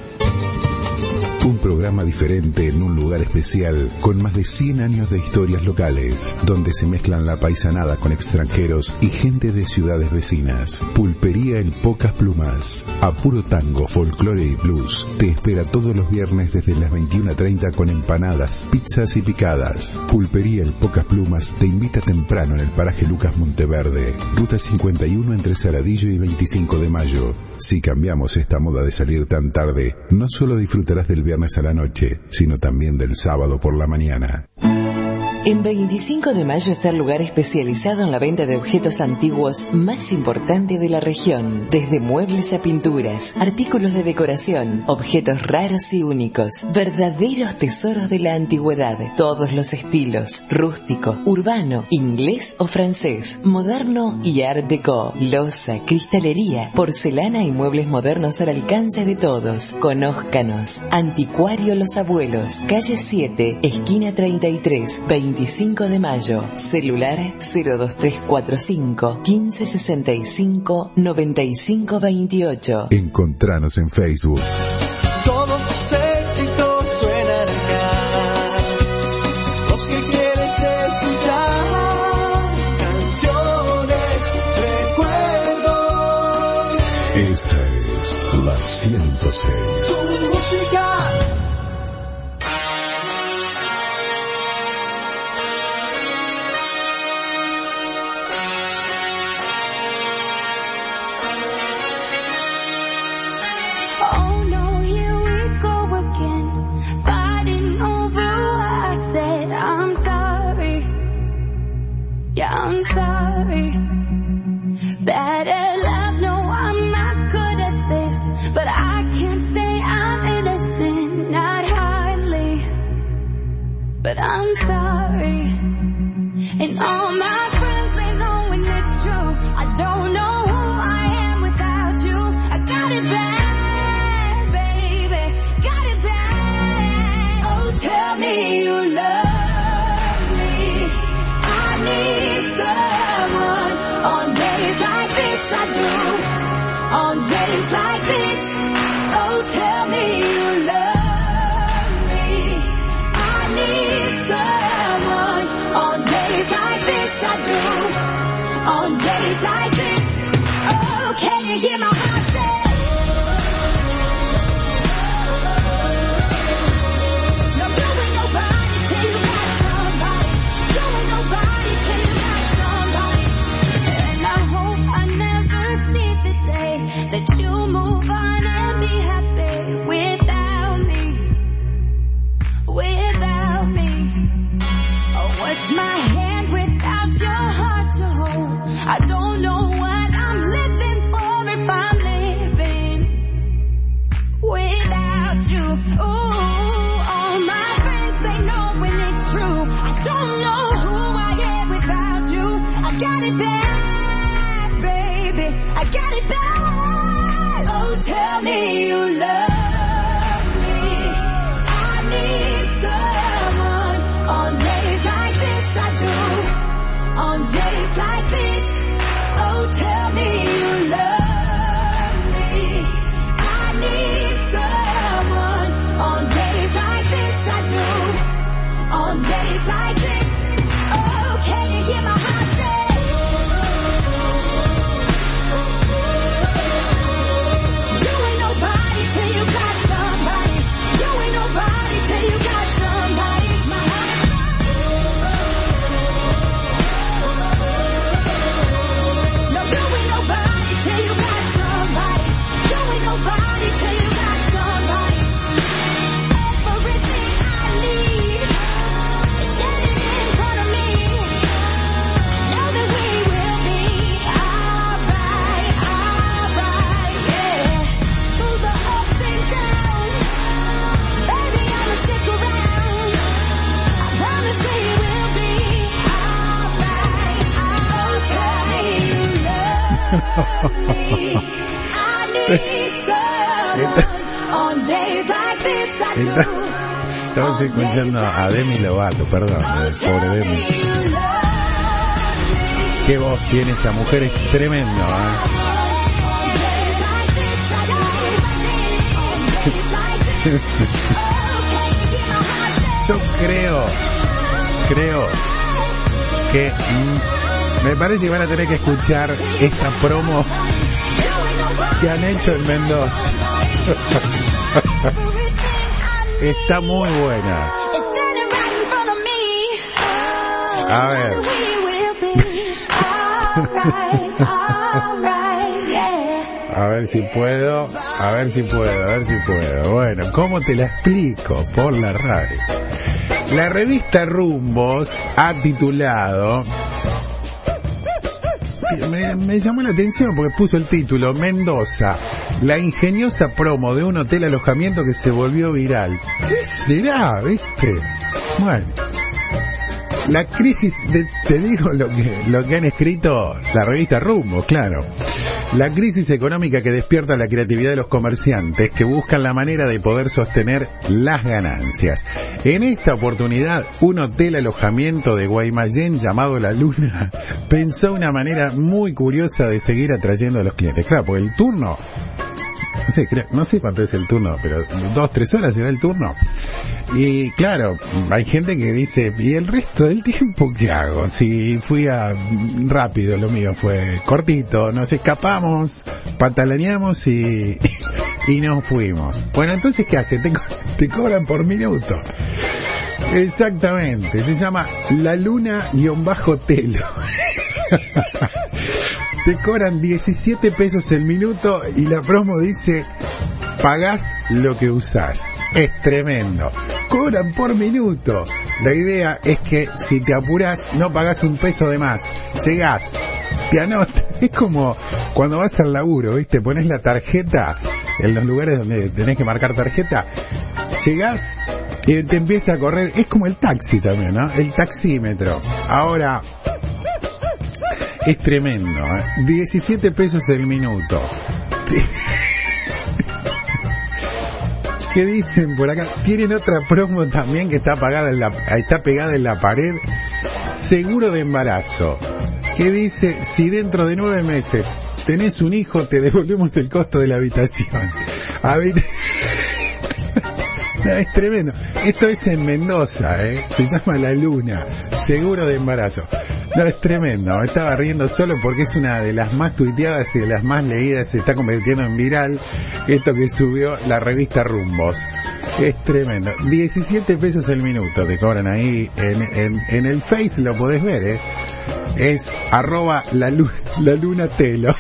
Un programa diferente en un lugar especial, con más de cien años de historias locales, donde se mezclan la paisanada con extranjeros y gente de ciudades vecinas. Pulpería El Pocas Plumas, a puro tango, folclore y blues. Te espera todos los viernes desde las veintiuna treinta con empanadas, pizzas y picadas. Pulpería El Pocas Plumas te invita temprano en el paraje Lucas Monteverde, ruta cincuenta y uno entre Saladillo y veinticinco de mayo. Si cambiamos esta moda de salir tan tarde, no solo disfrutarás del viernes a la noche, sino también del sábado por la mañana. En veinticinco de mayo está el lugar especializado en la venta de objetos antiguos más importante de la región. Desde muebles a pinturas, artículos de decoración, objetos raros y únicos, verdaderos tesoros de la antigüedad. Todos los estilos, rústico, urbano, inglés o francés, moderno y art déco. Loza, cristalería, porcelana y muebles modernos al alcance de todos. Conózcanos. Anticuario Los Abuelos, calle siete, esquina treinta y tres, veinticinco de mayo. Celular cero dos tres cuatro cinco, quince sesenta y cinco, noventa y cinco veintiocho. Encontranos en Facebook. Todos tus éxitos suenan acá, los que quieres escuchar, canciones, recuerdos, La ciento seis. Tu música. Yeah, I'm sorry. Bad at love, no, I'm not good at this. But I can't say I'm innocent, not hardly. But I'm sorry. And all my friends, they know when it's true. I don't know who I am without you. I got it bad, baby. Got it bad. Oh, tell me you love someone. On days like this I do. On days like this, oh tell me you love me. I need someone. On days like this I do. On days like this, oh can you hear my heart say? No, you ain't nobody till you got somebody. You ain't nobody till you got somebody. And I hope I never see the day that you move on and be happy without me, without me. Oh, what's my hand without your heart to hold? I don't know what I'm living for if I'm living without you. Ooh, all my friends, they know when it's true. I don't know who I am without you. I got it bad, baby. I got it bad. Oh, tell me you love me. I need someone. On days like this I do. On days like this, oh, tell me you love me. I need someone. On days like this I do. On days like this, oh, can you hear my heart say? You ain't nobody till you got somebody. You ain't nobody till you got somebody. My heart. No, you ain't nobody till you got somebody. You ain't nobody till you got somebody. Everything I need, standing in front of me. Know that we will be alright, alright, yeah. Through the ups and downs, baby, I'ma stick around. I promise we will be alright. Oh, tell me you love me. I need someone. On days like this I do. Estamos escuchando a Demi Lovato, perdón, eh, pobre Demi. Qué voz tiene esta mujer, es tremendo, ¿eh? Yo creo, creo que mm, me parece que van a tener que escuchar esta promo que han hecho en Mendoza. Está muy buena. A ver. A ver si puedo, a ver si puedo, a ver si puedo. Bueno, ¿cómo te la explico? Por la radio. La revista Rumbos ha titulado... Me, me llamó la atención porque puso el título Mendoza, la ingeniosa promo de un hotel alojamiento que se volvió viral. ¿Qué será, viste? Bueno, la crisis de, te digo lo que, lo que han escrito la revista Rumbo, claro. La crisis económica que despierta la creatividad de los comerciantes que buscan la manera de poder sostener las ganancias. En esta oportunidad, un hotel alojamiento de Guaymallén llamado La Luna pensó una manera muy curiosa de seguir atrayendo a los clientes. Claro, porque el turno, no sé, creo, no sé cuánto es el turno, pero dos, tres horas será el turno. Y claro, hay gente que dice, ¿y el resto del tiempo qué hago? Si fui a rápido, lo mío fue cortito, nos escapamos, patalaneamos y, y nos fuimos. Bueno, entonces, ¿qué hace? Te, co- te cobran por minuto. Exactamente, se llama La Luna-Telo. Te cobran diecisiete pesos el minuto y la promo dice, pagás lo que usás. Es tremendo. Cobran por minuto. La idea es que si te apurás no pagás un peso de más. Llegás, te anotas. Es como cuando vas al laburo, ¿viste? Pones la tarjeta en los lugares donde tenés que marcar tarjeta. Llegás y te empieza a correr. Es como el taxi también, ¿no? El taxímetro. Ahora, es tremendo, ¿eh? diecisiete pesos el minuto. ¿Qué dicen por acá? Tienen otra promo también que está pagada en la, está pegada en la pared. Seguro de embarazo. Que dice, si dentro de nueve meses tenés un hijo, te devolvemos el costo de la habitación. Habit- No, es tremendo. Esto es en Mendoza, ¿eh? Se llama La Luna. Seguro de embarazo. No, es tremendo. Me estaba riendo solo porque es una de las más tuiteadas y de las más leídas. Se está convirtiendo en viral. Esto que subió la revista Rumbos. Es tremendo. diecisiete pesos el minuto te cobran ahí. En, en, en el Face lo podés ver, ¿eh? Es arroba la, lu- la Luna Telo.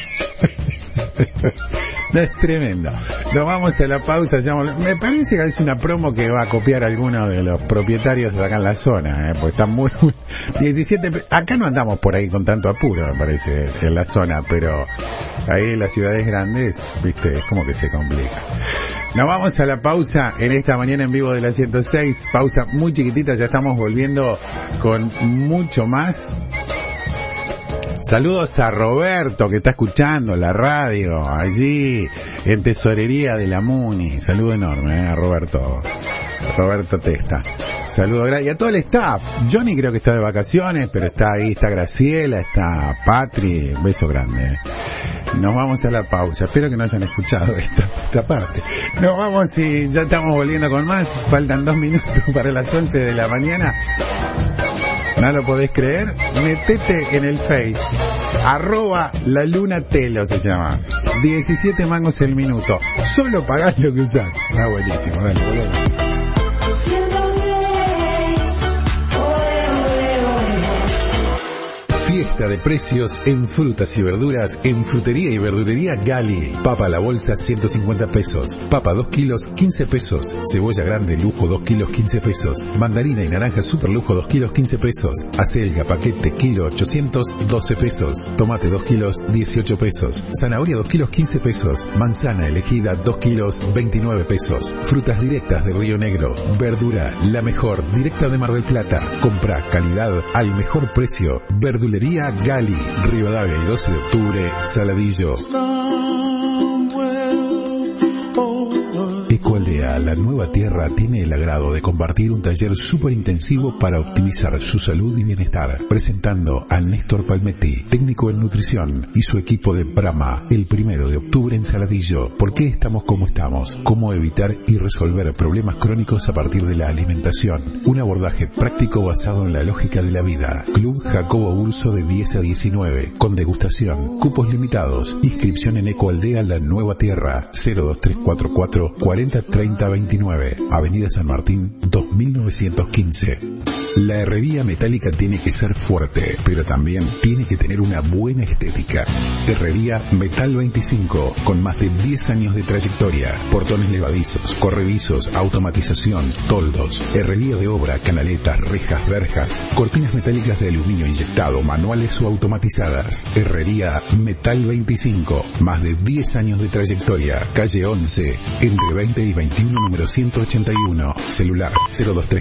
No, es tremendo. Nos vamos a la pausa. Ya vol- me parece que es una promo que va a copiar alguno de los propietarios de acá en la zona, ¿eh? Porque está muy... diecisiete pe- Acá no andamos por ahí con tanto apuro, me parece, en la zona, pero ahí en las ciudades grandes, viste, es como que se complica. Nos vamos a la pausa en esta mañana en vivo de la ciento seis. Pausa muy chiquitita, ya estamos volviendo con mucho más. Saludos a Roberto que está escuchando la radio allí en Tesorería de la Muni. Saludo enorme, ¿eh? A Roberto. Roberto Testa. Saludo grande. Y a todo el staff. Johnny creo que está de vacaciones, pero está ahí, está Graciela, está Patri. Beso grande, ¿eh? Nos vamos a la pausa. Espero que no hayan escuchado esta, esta parte. Nos vamos y ya estamos volviendo con más. Faltan dos minutos para las once de la mañana. ¿No lo podés creer? Metete en el Face. Arroba La Luna Telo se llama. diecisiete mangos el minuto. Solo pagás lo que usás. Está buenísimo. Dale, volvemos. Fiesta de precios en frutas y verduras en Frutería y Verdulería Gali. Papa a la bolsa ciento cincuenta pesos. Papa dos kilos quince pesos. Cebolla grande lujo dos kilos quince pesos. Mandarina y naranja super lujo dos kilos quince pesos. Acelga paquete kilo ochocientos doce pesos. Tomate dos kilos dieciocho pesos. Zanahoria dos kilos quince pesos. Manzana elegida dos kilos veintinueve pesos. Frutas directas de Río Negro. Verdura la mejor directa de Mar del Plata. Compra calidad al mejor precio. Verdulería Gali, Rivadavia y doce de octubre, Saladillo. Ecoaldea, la nueva tierra, tiene el agrado de compartir un taller súper intensivo para optimizar su salud y bienestar, presentando a Néstor Palmetti, técnico en nutrición, y su equipo de Brahma, el primero de octubre en Saladillo. ¿Por qué estamos como estamos? ¿Cómo evitar y resolver problemas crónicos a partir de la alimentación? Un abordaje práctico basado en la lógica de la vida. Club Jacobo Urso de diez a diecinueve, con degustación, cupos limitados, inscripción en Ecoaldea La Nueva Tierra, cero dos tres cuatro cuatro cuarenta treinta veintinueve, Avenida San Martín dos mil novecientos quince. La herrería metálica tiene que ser fuerte, pero también tiene que tener una buena estética. Herrería Metal veinticinco, con más de diez años de trayectoria. Portones levadizos, corredizos, automatización, toldos, herrería de obra, canaletas, rejas, verjas, cortinas metálicas de aluminio inyectado, manuales o automatizadas. Herrería Metal veinticinco, más de diez años de trayectoria. Calle once, entre veinte y veintiuno, número ciento ochenta y uno. Celular cero dos tres